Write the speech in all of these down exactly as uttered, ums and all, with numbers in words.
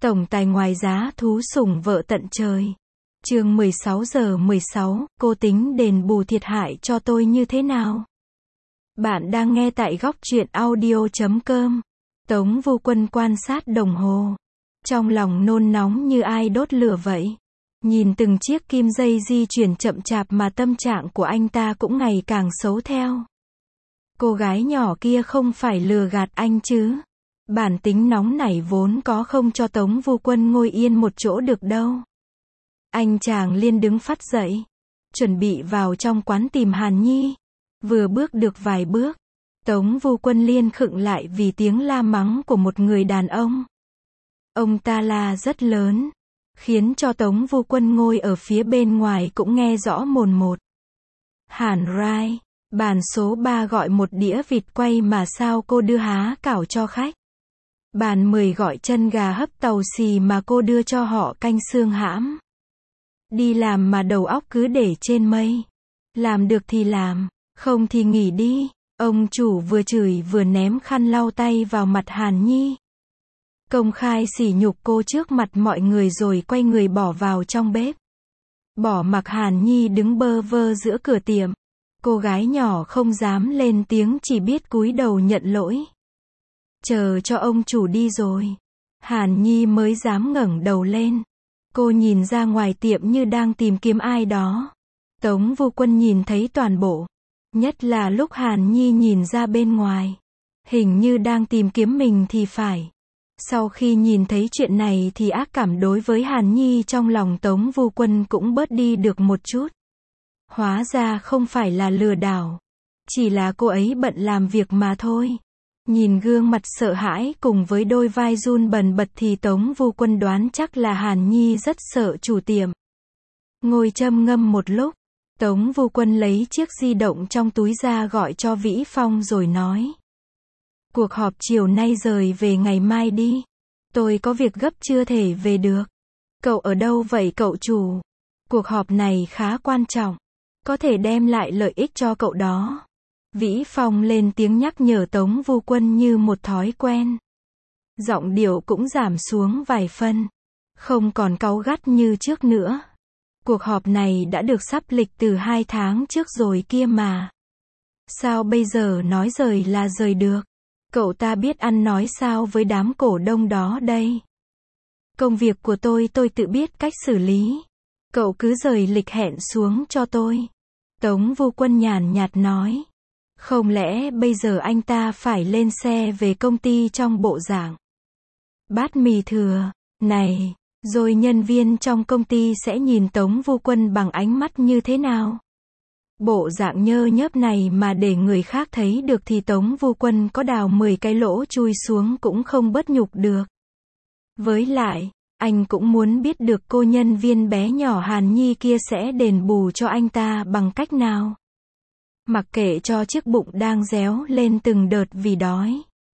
Tổng tài ngoài giá thú sủng vợ tận trời. Chương mười sáu giờ mười sáu, cô tính đền bù thiệt hại cho tôi như thế nào? Bạn đang nghe tại góc truyện audio chấm com. Tống Vu Quân quan sát đồng hồ. Trong lòng nôn nóng như ai đốt lửa vậy. Nhìn từng chiếc kim dây di chuyển chậm chạp mà tâm trạng của anh ta cũng ngày càng xấu theo. Cô gái nhỏ kia không phải lừa gạt anh chứ? Bản tính nóng nảy vốn có không cho Tống Vu Quân ngồi yên một chỗ được đâu. Anh chàng liên đứng phắt dậy, chuẩn bị vào trong quán tìm Hàn Nhi. Vừa bước được vài bước, Tống Vu Quân liên khựng lại vì tiếng la mắng của một người đàn ông. Ông ta la rất lớn, khiến cho Tống Vu Quân ngồi ở phía bên ngoài cũng nghe rõ mồn một. Hàn Rai, bàn số ba gọi một đĩa vịt quay mà sao cô đưa há cảo cho khách. Bàn mười gọi chân gà hấp tàu xì mà cô đưa cho họ canh xương hãm. Đi làm mà đầu óc cứ để trên mây. Làm được thì làm, không thì nghỉ đi. Ông chủ vừa chửi vừa ném khăn lau tay vào mặt Hàn Nhi. Công khai sỉ nhục cô trước mặt mọi người rồi quay người bỏ vào trong bếp. Bỏ mặc Hàn Nhi đứng bơ vơ giữa cửa tiệm. Cô gái nhỏ không dám lên tiếng, chỉ biết cúi đầu nhận lỗi. Chờ cho ông chủ đi rồi, Hàn Nhi mới dám ngẩng đầu lên. Cô nhìn ra ngoài tiệm như đang tìm kiếm ai đó. Tống Vu Quân nhìn thấy toàn bộ, nhất là lúc Hàn Nhi nhìn ra bên ngoài. Hình như đang tìm kiếm mình thì phải. Sau khi nhìn thấy chuyện này thì ác cảm đối với Hàn Nhi trong lòng Tống Vu Quân cũng bớt đi được một chút. Hóa ra không phải là lừa đảo, chỉ là cô ấy bận làm việc mà thôi. Nhìn gương mặt sợ hãi cùng với đôi vai run bần bật thì Tống Vu Quân đoán chắc là Hàn Nhi rất sợ chủ tiệm. Ngồi châm ngâm một lúc, Tống Vu Quân lấy chiếc di động trong túi ra gọi cho Vĩ Phong rồi nói. Cuộc họp chiều nay rời về ngày mai đi. Tôi có việc gấp chưa thể về được. Cậu ở đâu vậy cậu chủ? Cuộc họp này khá quan trọng, có thể đem lại lợi ích cho cậu đó. Vĩ Phong lên tiếng nhắc nhở Tống Vu Quân như một thói quen. Giọng điệu cũng giảm xuống vài phân, không còn cáu gắt như trước nữa. Cuộc họp này đã được sắp lịch từ hai tháng trước rồi kia mà. Sao bây giờ nói rời là rời được? Cậu ta biết ăn nói sao với đám cổ đông đó đây? Công việc của tôi tôi tự biết cách xử lý. Cậu cứ rời lịch hẹn xuống cho tôi. Tống Vu Quân nhàn nhạt nói. Không lẽ bây giờ anh ta phải lên xe về công ty trong bộ dạng bát mì thừa này, rồi nhân viên trong công ty sẽ nhìn Tống Vu Quân bằng ánh mắt như thế nào? Bộ dạng nhơ nhớp này mà để người khác thấy được thì Tống Vu Quân có đào mười cái lỗ chui xuống cũng không bớt nhục được. Với lại, anh cũng muốn biết được cô nhân viên bé nhỏ Hàn Nhi kia sẽ đền bù cho anh ta bằng cách nào. Mặc kệ cho chiếc bụng đang réo lên từng đợt vì đói.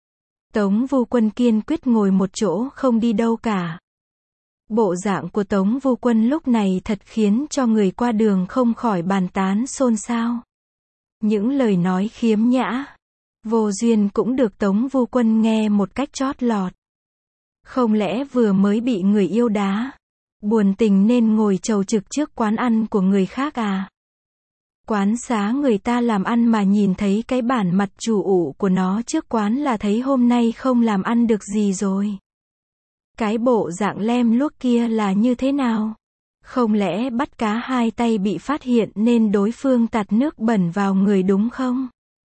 Tống Vu Quân kiên quyết ngồi một chỗ không đi đâu cả. Bộ dạng của Tống Vu Quân lúc này thật khiến cho người qua đường không khỏi bàn tán xôn xao. Những lời nói khiếm nhã, vô duyên cũng được Tống Vu Quân nghe một cách chót lọt. Không lẽ vừa mới bị người yêu đá, buồn tình nên ngồi chầu trực trước quán ăn của người khác à? Quán xá người ta làm ăn mà nhìn thấy cái bản mặt chủ ụ của nó trước quán là thấy hôm nay không làm ăn được gì rồi. Cái bộ dạng lem luốc kia là như thế nào? Không lẽ bắt cá hai tay bị phát hiện nên đối phương tạt nước bẩn vào người đúng không?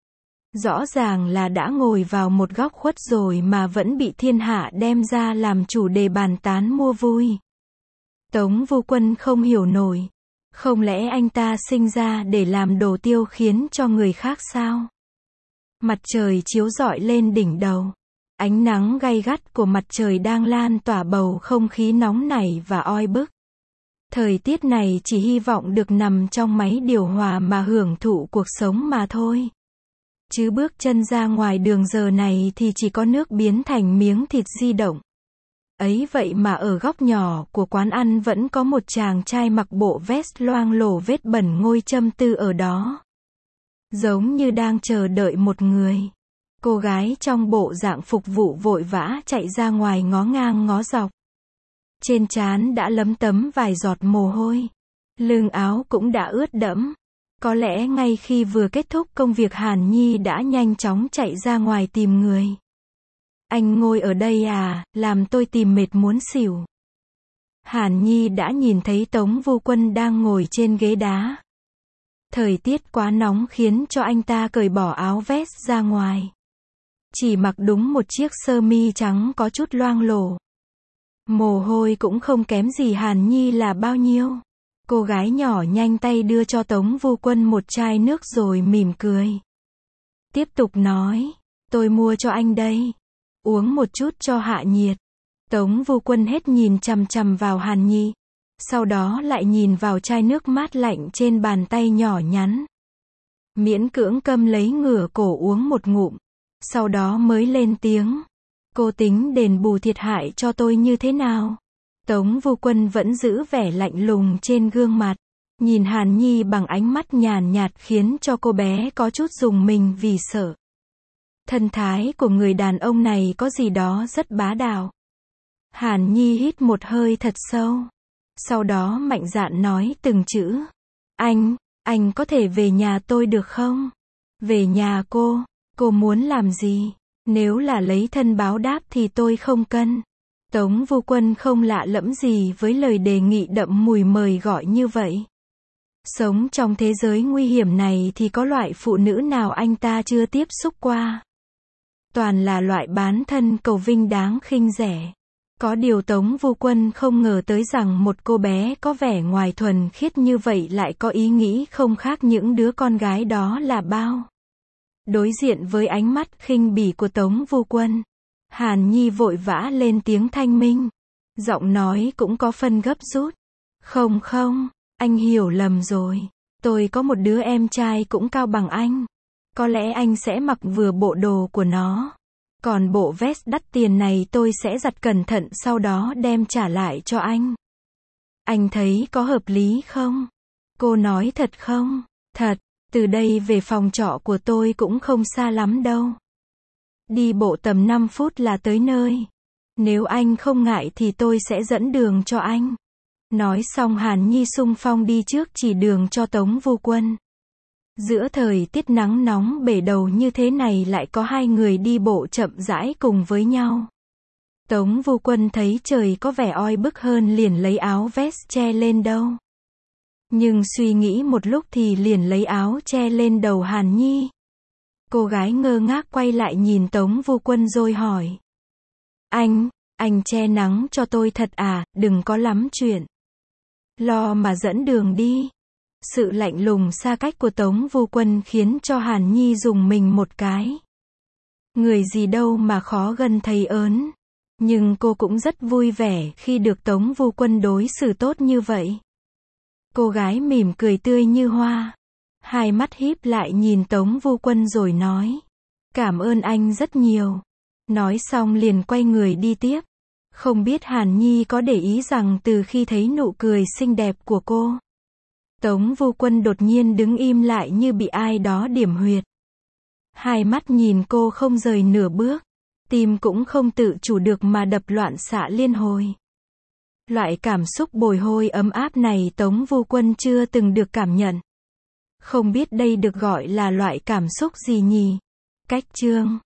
Rõ ràng là đã ngồi vào một góc khuất rồi mà vẫn bị thiên hạ đem ra làm chủ đề bàn tán mua vui. Tống Vu Quân không hiểu nổi. Không lẽ anh ta sinh ra để làm đồ tiêu khiến cho người khác sao? Mặt trời chiếu rọi lên đỉnh đầu. Ánh nắng gay gắt của mặt trời đang lan tỏa bầu không khí nóng nảy và oi bức. Thời tiết này chỉ hy vọng được nằm trong máy điều hòa mà hưởng thụ cuộc sống mà thôi. Chứ bước chân ra ngoài đường giờ này thì chỉ có nước biến thành miếng thịt di động. Ấy vậy mà ở góc nhỏ của quán ăn vẫn có một chàng trai mặc bộ vest loang lổ vết bẩn ngồi châm tư ở đó. Giống như đang chờ đợi một người. Cô gái trong bộ dạng phục vụ vội vã chạy ra ngoài ngó ngang ngó dọc. Trên trán đã lấm tấm vài giọt mồ hôi. Lưng áo cũng đã ướt đẫm. Có lẽ ngay khi vừa kết thúc công việc Hàn Nhi đã nhanh chóng chạy ra ngoài tìm người. Anh ngồi ở đây à, làm tôi tìm mệt muốn xỉu. Hàn Nhi đã nhìn thấy Tống Vu Quân đang ngồi trên ghế đá. Thời tiết quá nóng khiến cho anh ta cởi bỏ áo vest ra ngoài. Chỉ mặc đúng một chiếc sơ mi trắng có chút loang lổ. Mồ hôi cũng không kém gì Hàn Nhi là bao nhiêu. Cô gái nhỏ nhanh tay đưa cho Tống Vu Quân một chai nước rồi mỉm cười. Tiếp tục nói, tôi mua cho anh đây. Uống một chút cho hạ nhiệt. Tống Vu Quân hết nhìn chằm chằm vào Hàn Nhi. Sau đó lại nhìn vào chai nước mát lạnh trên bàn tay nhỏ nhắn. Miễn cưỡng câm lấy ngửa cổ uống một ngụm. Sau đó mới lên tiếng. Cô tính đền bù thiệt hại cho tôi như thế nào? Tống Vu Quân vẫn giữ vẻ lạnh lùng trên gương mặt. Nhìn Hàn Nhi bằng ánh mắt nhàn nhạt khiến cho cô bé có chút rùng mình vì sợ. Thân thái của người đàn ông này có gì đó rất bá đạo. Hàn Nhi hít một hơi thật sâu. Sau đó mạnh dạn nói từng chữ. Anh, anh có thể về nhà tôi được không? Về nhà cô, cô muốn làm gì? Nếu là lấy thân báo đáp thì tôi không cân. Tống Vu Quân không lạ lẫm gì với lời đề nghị đậm mùi mời gọi như vậy. Sống trong thế giới nguy hiểm này thì có loại phụ nữ nào anh ta chưa tiếp xúc qua. Toàn là loại bán thân cầu vinh đáng khinh rẻ. Có điều Tống Vu Quân không ngờ tới rằng một cô bé có vẻ ngoài thuần khiết như vậy lại có ý nghĩ không khác những đứa con gái đó là bao. Đối diện với ánh mắt khinh bỉ của Tống Vu Quân, Hàn Nhi vội vã lên tiếng thanh minh. Giọng nói cũng có phân gấp rút. Không không, anh hiểu lầm rồi. Tôi có một đứa em trai cũng cao bằng anh. Có lẽ anh sẽ mặc vừa bộ đồ của nó. Còn bộ vest đắt tiền này tôi sẽ giặt cẩn thận sau đó đem trả lại cho anh. Anh thấy có hợp lý không? Cô nói thật không? Thật, từ đây về phòng trọ của tôi cũng không xa lắm đâu. Đi bộ tầm năm phút là tới nơi. Nếu anh không ngại thì tôi sẽ dẫn đường cho anh. Nói xong Hàn Nhi xung phong đi trước chỉ đường cho Tống Vu Quân. Giữa thời tiết nắng nóng bể đầu như thế này lại có hai người đi bộ chậm rãi cùng với nhau. Tống Vu Quân thấy trời có vẻ oi bức hơn liền lấy áo vest che lên đâu. Nhưng suy nghĩ một lúc thì liền lấy áo che lên đầu Hàn Nhi. Cô gái ngơ ngác quay lại nhìn Tống Vu Quân rồi hỏi. Anh, anh che nắng cho tôi thật à, đừng có lắm chuyện. Lo mà dẫn đường đi. Sự lạnh lùng xa cách của Tống Vu Quân khiến cho Hàn Nhi rùng mình một cái. Người gì đâu mà khó gần thấy ớn. Nhưng cô cũng rất vui vẻ khi được Tống Vu Quân đối xử tốt như vậy. Cô gái mỉm cười tươi như hoa. Hai mắt híp lại nhìn Tống Vu Quân rồi nói. Cảm ơn anh rất nhiều. Nói xong liền quay người đi tiếp. Không biết Hàn Nhi có để ý rằng từ khi thấy nụ cười xinh đẹp của cô, Tống Vu Quân đột nhiên đứng im lại như bị ai đó điểm huyệt. Hai mắt nhìn cô không rời nửa bước. Tim cũng không tự chủ được mà đập loạn xạ liên hồi. Loại cảm xúc bồi hồi ấm áp này Tống Vu Quân chưa từng được cảm nhận. Không biết đây được gọi là loại cảm xúc gì nhỉ? Cách chương